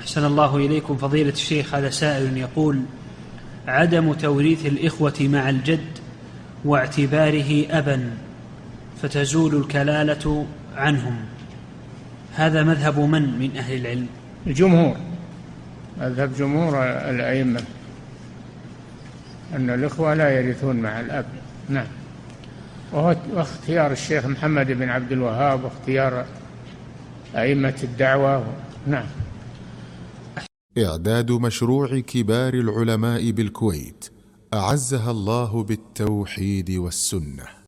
أحسن الله إليكم فضيلة الشيخ. هذا سائل يقول: عدم توريث الإخوة مع الجد واعتباره أبا فتزول الكلالة عنهم، هذا مذهب من أهل العلم؟ الجمهور، مذهب جمهور الأئمة أن الإخوة لا يرثون مع الأب. نعم، وهو اختيار الشيخ محمد بن عبد الوهاب واختيار أئمة الدعوة. نعم. إعداد مشروع كبار العلماء بالكويت أعزها الله بالتوحيد والسنة.